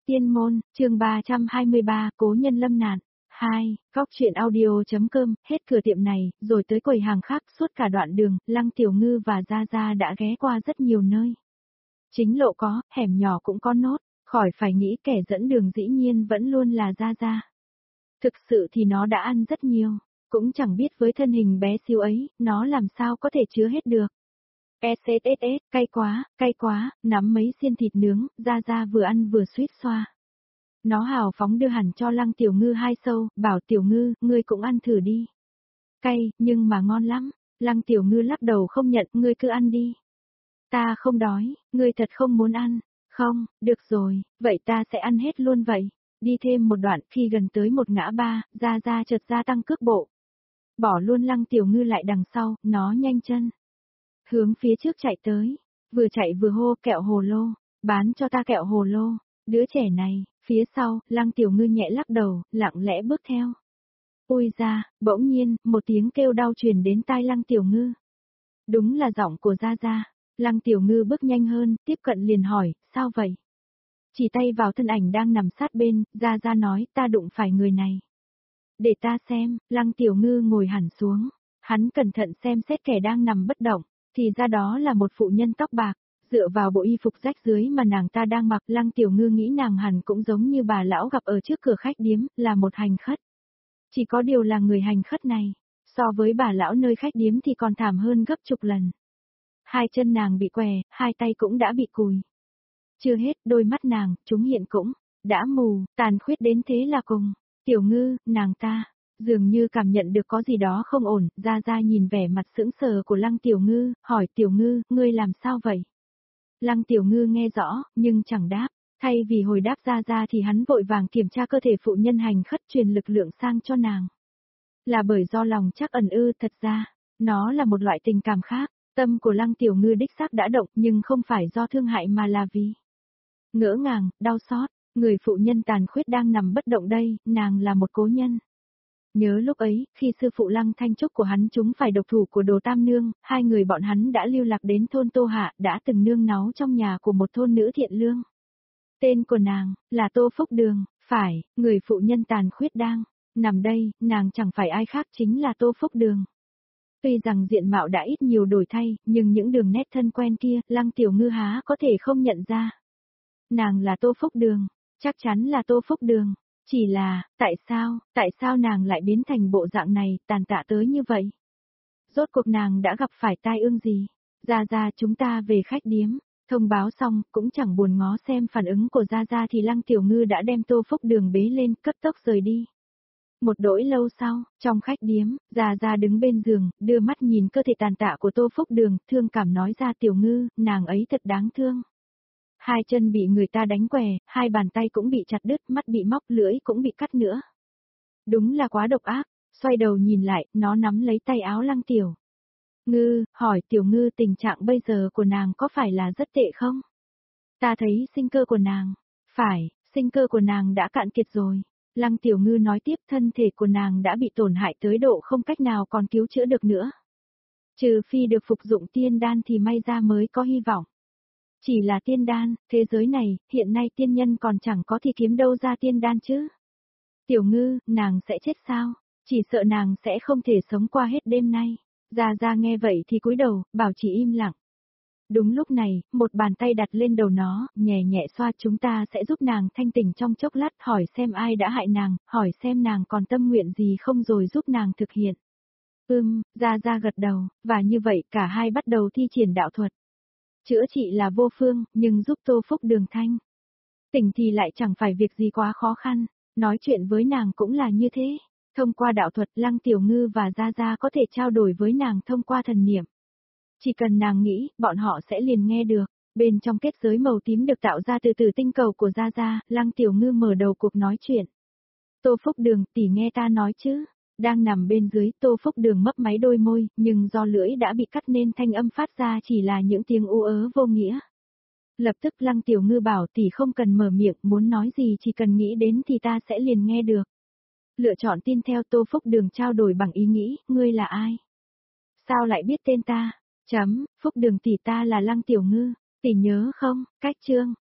Tiên môn, chương 323, cố nhân lâm nạn. 2. Góc truyện audio.com, hết cửa tiệm này, rồi tới quầy hàng khác suốt cả đoạn đường, Lăng Tiểu Ngư và Gia Gia đã ghé qua rất nhiều nơi. Chính lộ có, hẻm nhỏ cũng có nốt, khỏi phải nghĩ kẻ dẫn đường dĩ nhiên vẫn luôn là Gia Gia. Thực sự thì nó đã ăn rất nhiều, cũng chẳng biết với thân hình bé xíu ấy, nó làm sao có thể chứa hết được. SSSS, cay quá, nắm mấy xiên thịt nướng, Gia Gia vừa ăn vừa suýt xoa. Nó hào phóng đưa hẳn cho Lăng Tiểu Ngư 2 sâu, bảo Tiểu Ngư, ngươi cũng ăn thử đi. Cay, nhưng mà ngon lắm. Lăng Tiểu Ngư lắc đầu không nhận, ngươi cứ ăn đi. Ta không đói, ngươi thật không muốn ăn. Không, được rồi, vậy ta sẽ ăn hết luôn vậy. Đi thêm một đoạn, khi gần tới một ngã ba, Gia Gia chợt gia tăng cước bộ. Bỏ luôn Lăng Tiểu Ngư lại đằng sau, nó nhanh chân. Hướng phía trước chạy tới, vừa chạy vừa hô kẹo hồ lô, bán cho ta kẹo hồ lô. Đứa trẻ này, phía sau, Lăng Tiểu Ngư nhẹ lắc đầu, lặng lẽ bước theo. Ôi ra, bỗng nhiên, một tiếng kêu đau truyền đến tai Lăng Tiểu Ngư. Đúng là giọng của Gia Gia. Lăng Tiểu Ngư bước nhanh hơn, tiếp cận liền hỏi, sao vậy? Chỉ tay vào thân ảnh đang nằm sát bên, Gia Gia nói, ta đụng phải người này. Để ta xem, Lăng Tiểu Ngư ngồi hẳn xuống. Hắn cẩn thận xem xét kẻ đang nằm bất động, thì ra đó là một phụ nhân tóc bạc. Dựa vào bộ y phục rách dưới mà nàng ta đang mặc, Lăng Tiểu Ngư nghĩ nàng hẳn cũng giống như bà lão gặp ở trước cửa khách điếm, là một hành khất. Chỉ có điều là người hành khất này, so với bà lão nơi khách điếm thì còn thảm hơn gấp chục lần. Hai chân nàng bị què, hai tay cũng đã bị cùi. Chưa hết, đôi mắt nàng, chúng hiện cũng đã mù, tàn khuyết đến thế là cùng. Tiểu Ngư, nàng ta dường như cảm nhận được có gì đó không ổn, Gia Gia nhìn vẻ mặt sững sờ của Lăng Tiểu Ngư, hỏi Tiểu Ngư, ngươi làm sao vậy? Lăng Tiểu Ngư nghe rõ, nhưng chẳng đáp. Thay vì hồi đáp Gia Gia thì hắn vội vàng kiểm tra cơ thể phụ nhân hành khất, truyền lực lượng sang cho nàng. Là bởi do lòng chắc ẩn ư, thật ra, nó là một loại tình cảm khác. Tâm của Lăng Tiểu Ngư đích xác đã động, nhưng không phải do thương hại mà là vì ngỡ ngàng, đau xót. Người phụ nhân tàn khuyết đang nằm bất động đây, nàng là một cố nhân. Nhớ lúc ấy, khi sư phụ Lăng Thanh Trúc của hắn chúng phải độc thủ của Đồ Tam Nương, hai người bọn hắn đã lưu lạc đến thôn Tô Hạ, đã từng nương náu trong nhà của một thôn nữ thiện lương. Tên của nàng là Tô Phúc Đường, phải, người phụ nhân tàn khuyết đang nằm đây, nàng chẳng phải ai khác chính là Tô Phúc Đường. Tuy rằng diện mạo đã ít nhiều đổi thay, nhưng những đường nét thân quen kia, Lăng Tiểu Ngư há có thể không nhận ra. Nàng là Tô Phúc Đường, chắc chắn là Tô Phúc Đường. Chỉ là, tại sao nàng lại biến thành bộ dạng này, tàn tạ tới như vậy? Rốt cuộc nàng đã gặp phải tai ương gì? Gia Gia, chúng ta về khách điếm. Thông báo xong, cũng chẳng buồn ngó xem phản ứng của Gia Gia thì Lăng Tiểu Ngư đã đem Tô Phúc Đường bế lên, cấp tốc rời đi. Một đỗi lâu sau, trong khách điếm, Gia Gia đứng bên giường, đưa mắt nhìn cơ thể tàn tạ của Tô Phúc Đường, thương cảm nói ra Tiểu Ngư, nàng ấy thật đáng thương. Hai chân bị người ta đánh què, hai bàn tay cũng bị chặt đứt, mắt bị móc, lưỡi cũng bị cắt nữa. Đúng là quá độc ác. Xoay đầu nhìn lại, nó nắm lấy tay áo Lăng Tiểu Ngư, hỏi Tiểu Ngư tình trạng bây giờ của nàng có phải là rất tệ không? Ta thấy sinh cơ của nàng, phải, sinh cơ của nàng đã cạn kiệt rồi. Lăng Tiểu Ngư nói tiếp, thân thể của nàng đã bị tổn hại tới độ không cách nào còn cứu chữa được nữa. Trừ phi được phục dụng tiên đan thì may ra mới có hy vọng. Chỉ là tiên đan, thế giới này, hiện nay tiên nhân còn chẳng có thì kiếm đâu ra tiên đan chứ. Tiểu Ngư, nàng sẽ chết sao? Chỉ sợ nàng sẽ không thể sống qua hết đêm nay. Gia Gia nghe vậy thì cúi đầu, bảo chỉ im lặng. Đúng lúc này, một bàn tay đặt lên đầu nó, nhẹ nhẹ xoa, chúng ta sẽ giúp nàng thanh tỉnh trong chốc lát, hỏi xem ai đã hại nàng, hỏi xem nàng còn tâm nguyện gì không rồi giúp nàng thực hiện. Gia Gia gật đầu, và như vậy cả hai bắt đầu thi triển đạo thuật. Chữa trị là vô phương, nhưng giúp Tô Phúc Đường thanh tỉnh thì lại chẳng phải việc gì quá khó khăn, nói chuyện với nàng cũng là như thế. Thông qua đạo thuật, Lăng Tiểu Ngư và Gia Gia có thể trao đổi với nàng thông qua thần niệm. Chỉ cần nàng nghĩ, bọn họ sẽ liền nghe được. Bên trong kết giới màu tím được tạo ra từ tinh cầu của Gia Gia, Lăng Tiểu Ngư mở đầu cuộc nói chuyện. Tô Phúc Đường, tỷ nghe ta nói chứ. Đang nằm bên dưới, Tô Phúc Đường mấp máy đôi môi, nhưng do lưỡi đã bị cắt nên thanh âm phát ra chỉ là những tiếng u ớ vô nghĩa. Lập tức Lăng Tiểu Ngư bảo tỷ không cần mở miệng, muốn nói gì chỉ cần nghĩ đến thì ta sẽ liền nghe được. Lựa chọn tin theo. Tô Phúc Đường trao đổi bằng ý nghĩ, ngươi là ai? Sao lại biết tên ta? Phúc Đường tỷ, ta là Lăng Tiểu Ngư, tỷ nhớ không, cách chương,